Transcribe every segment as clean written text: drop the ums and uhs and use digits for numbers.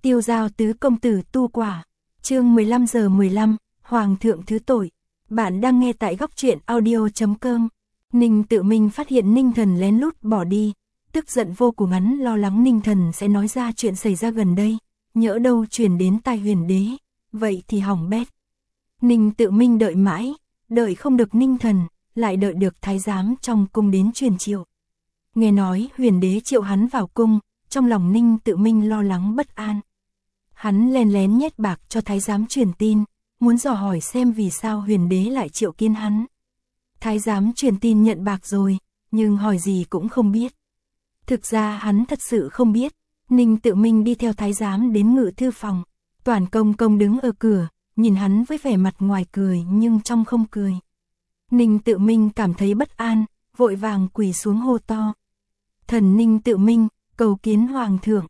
Tiêu Giao tứ công tử tu quả. Chương 15:15, Hoàng thượng thứ tội. Bạn đang nghe tại góc truyện audio.com. Ninh Tự Minh phát hiện Ninh Thần lén lút bỏ đi, tức giận vô cùng, hắn lo lắng Ninh Thần sẽ nói ra chuyện xảy ra gần đây, nhỡ đâu truyền đến tai Huyền Đế, vậy thì hỏng bét. Ninh Tự Minh đợi mãi, đợi không được Ninh Thần, lại đợi được thái giám trong cung đến truyền triệu. Nghe nói Huyền Đế triệu hắn vào cung, trong lòng Ninh Tự Minh lo lắng bất an. Hắn lén lén nhét bạc cho thái giám truyền tin, muốn dò hỏi xem vì sao Huyền Đế lại triệu kiến hắn. Thái giám truyền tin nhận bạc rồi, nhưng hỏi gì cũng không biết. Thực ra hắn thật sự không biết. Ninh Tự Minh đi theo thái giám đến ngự thư phòng. Toản Công Công đứng ở cửa, nhìn hắn với vẻ mặt ngoài cười nhưng trong không cười. Ninh Tự Minh cảm thấy bất an, vội vàng quỳ xuống hô to. Thần Ninh Tự Minh, cầu kiến Hoàng thượng.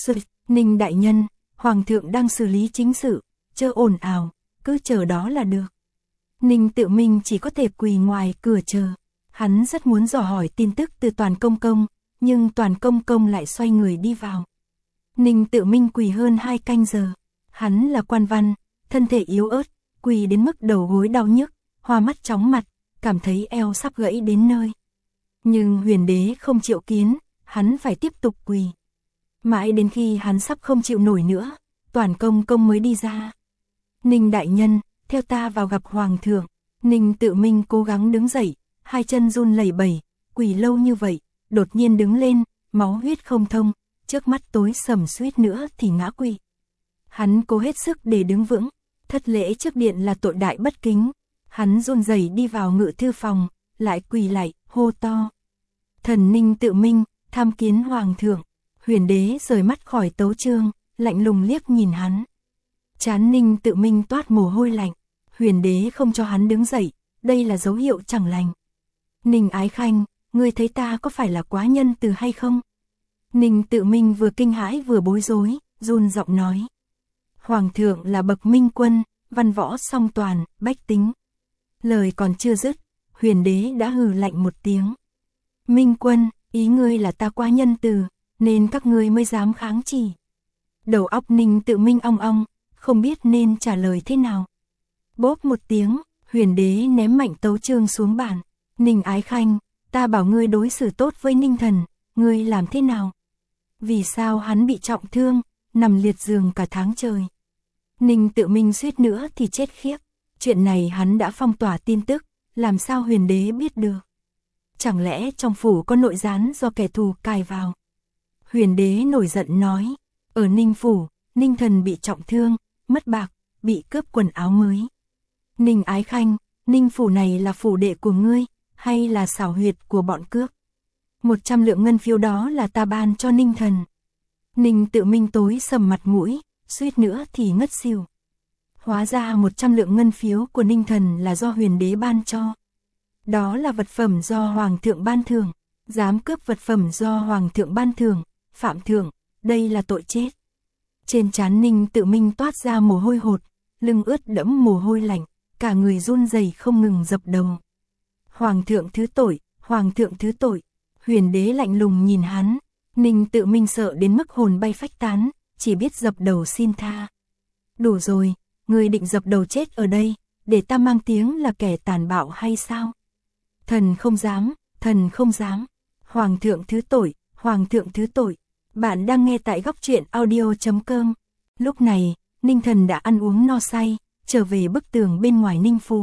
Ninh đại nhân, Hoàng thượng đang xử lý chính sự, chớ ồn ào, cứ chờ đó là được. Ninh Tự Minh chỉ có thể quỳ ngoài cửa chờ. Hắn rất muốn dò hỏi tin tức từ Toản Công Công, nhưng Toản Công Công lại xoay người đi vào. Ninh Tự Minh quỳ hơn 2 canh giờ. Hắn là quan văn, thân thể yếu ớt, quỳ đến mức đầu gối đau nhức, hoa mắt chóng mặt, cảm thấy eo sắp gãy đến nơi. Nhưng Huyền Đế không triệu kiến, hắn phải tiếp tục quỳ. Mãi đến khi hắn sắp không chịu nổi nữa, Toản Công Công mới đi ra. Ninh đại nhân, theo ta vào gặp Hoàng thượng. Ninh Tự Minh cố gắng đứng dậy, hai chân run lẩy bẩy, quỳ lâu như vậy, đột nhiên đứng lên, máu huyết không thông, trước mắt tối sầm suýt nữa thì ngã quỵ. Hắn cố hết sức để đứng vững, thất lễ trước điện là tội đại bất kính. Hắn run rẩy đi vào ngự thư phòng, lại quỳ lại, hô to. Thần Ninh Tự Minh, tham kiến Hoàng thượng. Huyền Đế rời mắt khỏi tấu chương, lạnh lùng liếc nhìn hắn. Trán Ninh Tự Minh toát mồ hôi lạnh. Huyền Đế không cho hắn đứng dậy, đây là dấu hiệu chẳng lành. Ninh Ái Khanh, ngươi thấy ta có phải là quá nhân từ hay không? Ninh Tự Minh vừa kinh hãi vừa bối rối, run giọng nói. Hoàng thượng là bậc minh quân, văn võ song toàn, bách tính. Lời còn chưa dứt, Huyền Đế đã hừ lạnh một tiếng. Minh quân, ý ngươi là ta quá nhân từ, nên các ngươi mới dám kháng chỉ. Đầu óc Ninh Tự Minh ong ong, không biết nên trả lời thế nào. Bốp một tiếng, Huyền Đế ném mạnh tấu chương xuống bàn. Ninh Ái Khanh, ta bảo ngươi đối xử tốt với Ninh Thần, ngươi làm thế nào? Vì sao hắn bị trọng thương, nằm liệt giường cả tháng trời? Ninh Tự Minh suýt nữa thì chết khiếp. Chuyện này hắn đã phong tỏa tin tức, làm sao Huyền Đế biết được? Chẳng lẽ trong phủ có nội gián do kẻ thù cài vào? Huyền Đế nổi giận nói, ở Ninh phủ, Ninh Thần bị trọng thương, mất bạc, bị cướp quần áo mới. Ninh Ái Khanh, Ninh phủ này là phủ đệ của ngươi, hay là xảo huyệt của bọn cướp? 100 lượng ngân phiếu đó là ta ban cho Ninh Thần. Ninh Tự Minh tối sầm mặt mũi, suýt nữa thì ngất xỉu. Hóa ra 100 lượng ngân phiếu của Ninh Thần là do Huyền Đế ban cho. Đó là vật phẩm do Hoàng thượng ban thưởng. Dám cướp vật phẩm do Hoàng thượng ban thưởng, phạm thượng, đây là tội chết. Trên trán Ninh Tự Minh toát ra mồ hôi hột, lưng ướt đẫm mồ hôi lạnh, cả người run rẩy không ngừng dập đầu. Hoàng thượng thứ tội, Hoàng thượng thứ tội. Huyền Đế lạnh lùng nhìn hắn. Ninh Tự Minh sợ đến mức hồn bay phách tán, chỉ biết dập đầu xin tha. Đủ rồi, ngươi định dập đầu chết ở đây, để ta mang tiếng là kẻ tàn bạo hay sao? Thần không dám, thần không dám. Hoàng thượng thứ tội, Hoàng thượng thứ tội. Bạn đang nghe tại góc truyện audio.com. Lúc này, Ninh Thần đã ăn uống no say, trở về bức tường bên ngoài Ninh phủ.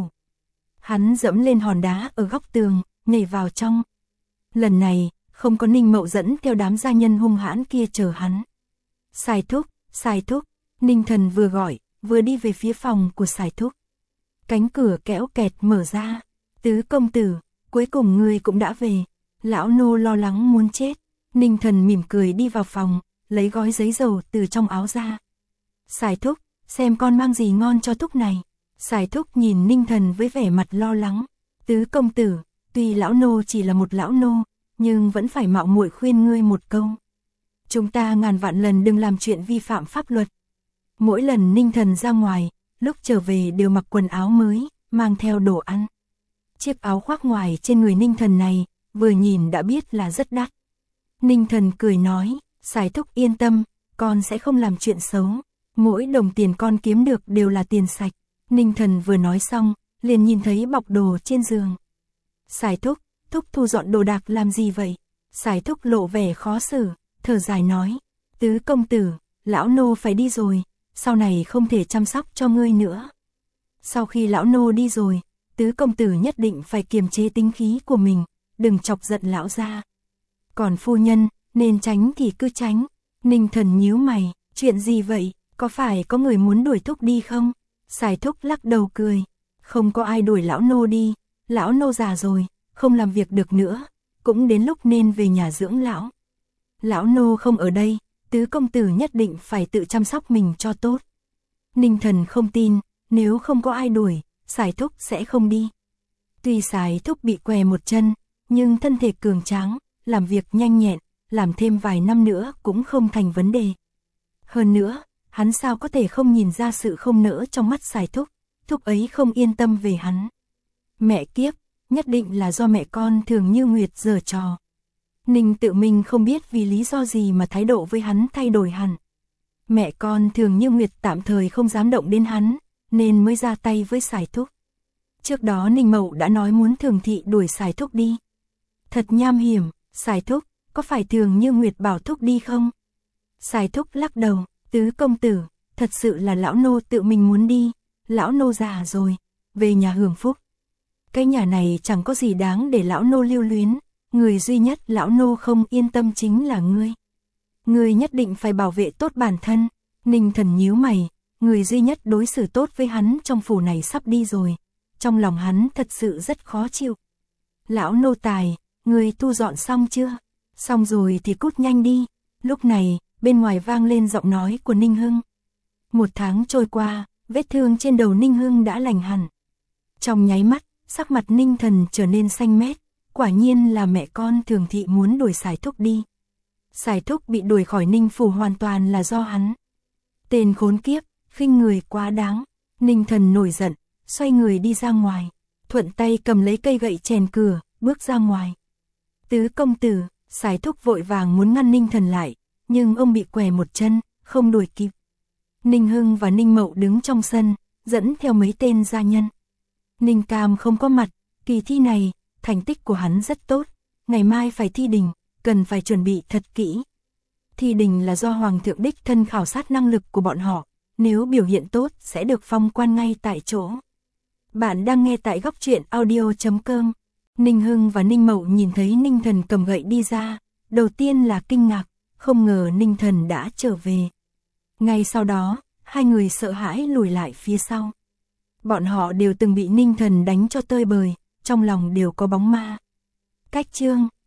Hắn dẫm lên hòn đá ở góc tường, nhảy vào trong. Lần này, không có Ninh Mậu dẫn theo đám gia nhân hung hãn kia chờ hắn. Sài thúc, Ninh Thần vừa gọi, vừa đi về phía phòng của Sài thúc. Cánh cửa kéo kẹt mở ra. Tứ công tử, cuối cùng ngươi cũng đã về. Lão nô lo lắng muốn chết. Ninh Thần mỉm cười đi vào phòng, lấy gói giấy dầu từ trong áo ra. Sài thúc, xem con mang gì ngon cho thúc này. Sài thúc nhìn Ninh Thần với vẻ mặt lo lắng. Tứ công tử, tuy lão nô chỉ là một lão nô, nhưng vẫn phải mạo muội khuyên ngươi một câu. Chúng ta ngàn vạn lần đừng làm chuyện vi phạm pháp luật. Mỗi lần Ninh Thần ra ngoài, lúc trở về đều mặc quần áo mới, mang theo đồ ăn. Chiếc áo khoác ngoài trên người Ninh Thần này, vừa nhìn đã biết là rất đắt. Ninh Thần cười nói, Sài thúc yên tâm, con sẽ không làm chuyện xấu. Mỗi đồng tiền con kiếm được đều là tiền sạch. Ninh Thần vừa nói xong, liền nhìn thấy bọc đồ trên giường. Sài Thúc, Thúc thu dọn đồ đạc làm gì vậy? Sài Thúc lộ vẻ khó xử, thở dài nói. Tứ công tử, lão nô phải đi rồi, sau này không thể chăm sóc cho ngươi nữa. Sau khi lão nô đi rồi, tứ công tử nhất định phải kiềm chế tính khí của mình, đừng chọc giận lão gia. Còn phu nhân, nên tránh thì cứ tránh. Ninh Thần nhíu mày, chuyện gì vậy, có phải có người muốn đuổi Thúc đi không? Sài Thúc lắc đầu cười, không có ai đuổi lão nô đi, lão nô già rồi, không làm việc được nữa, cũng đến lúc nên về nhà dưỡng lão. Lão nô không ở đây, tứ công tử nhất định phải tự chăm sóc mình cho tốt. Ninh Thần không tin, nếu không có ai đuổi, Sài Thúc sẽ không đi. Tuy Sài Thúc bị què một chân, nhưng thân thể cường tráng, làm việc nhanh nhẹn, làm thêm vài năm nữa cũng không thành vấn đề. Hơn nữa, hắn sao có thể không nhìn ra sự không nỡ trong mắt Sài Thúc, Thúc ấy không yên tâm về hắn. Mẹ kiếp, nhất định là do mẹ con Thường Như Nguyệt giở trò. Ninh Tự Minh không biết vì lý do gì mà thái độ với hắn thay đổi hẳn. Mẹ con Thường Như Nguyệt tạm thời không dám động đến hắn, nên mới ra tay với Sài Thúc. Trước đó Ninh Mậu đã nói muốn Thường Thị đuổi Sài Thúc đi. Thật nham hiểm, Sài Thúc, có phải Thường Như Nguyệt bảo Thúc đi không? Sài Thúc lắc đầu, tứ công tử, thật sự là lão nô tự mình muốn đi, lão nô già rồi, về nhà hưởng phúc. Cái nhà này chẳng có gì đáng để lão nô lưu luyến, người duy nhất lão nô không yên tâm chính là ngươi. Ngươi nhất định phải bảo vệ tốt bản thân. Ninh Thần nhíu mày, người duy nhất đối xử tốt với hắn trong phủ này sắp đi rồi, trong lòng hắn thật sự rất khó chịu. Lão nô tài, ngươi thu dọn xong chưa? Xong rồi thì cút nhanh đi. Lúc này, bên ngoài vang lên giọng nói của Ninh Hưng. 1 tháng trôi qua, vết thương trên đầu Ninh Hưng đã lành hẳn. Trong nháy mắt, sắc mặt Ninh Thần trở nên xanh mét, quả nhiên là mẹ con Thường Thị muốn đuổi Sài Thúc đi. Sài Thúc bị đuổi khỏi Ninh phủ hoàn toàn là do hắn. Tên khốn kiếp, khinh người quá đáng. Ninh Thần nổi giận, xoay người đi ra ngoài, thuận tay cầm lấy cây gậy chèn cửa, bước ra ngoài. Tứ công tử, Sài Thúc vội vàng muốn ngăn Ninh Thần lại, nhưng ông bị què một chân, không đuổi kịp. Ninh Hưng và Ninh Mậu đứng trong sân, dẫn theo mấy tên gia nhân. Ninh Cam không có mặt, kỳ thi này, thành tích của hắn rất tốt, ngày mai phải thi đình, cần phải chuẩn bị thật kỹ. Thi đình là do Hoàng thượng đích thân khảo sát năng lực của bọn họ, nếu biểu hiện tốt sẽ được phong quan ngay tại chỗ. Bạn đang nghe tại Góc Truyện Audio.com. Ninh Hưng và Ninh Mậu nhìn thấy Ninh Thần cầm gậy đi ra, đầu tiên là kinh ngạc, không ngờ Ninh Thần đã trở về. Ngay sau đó, hai người sợ hãi lùi lại phía sau. Bọn họ đều từng bị Ninh Thần đánh cho tơi bời, trong lòng đều có bóng ma. Cách chương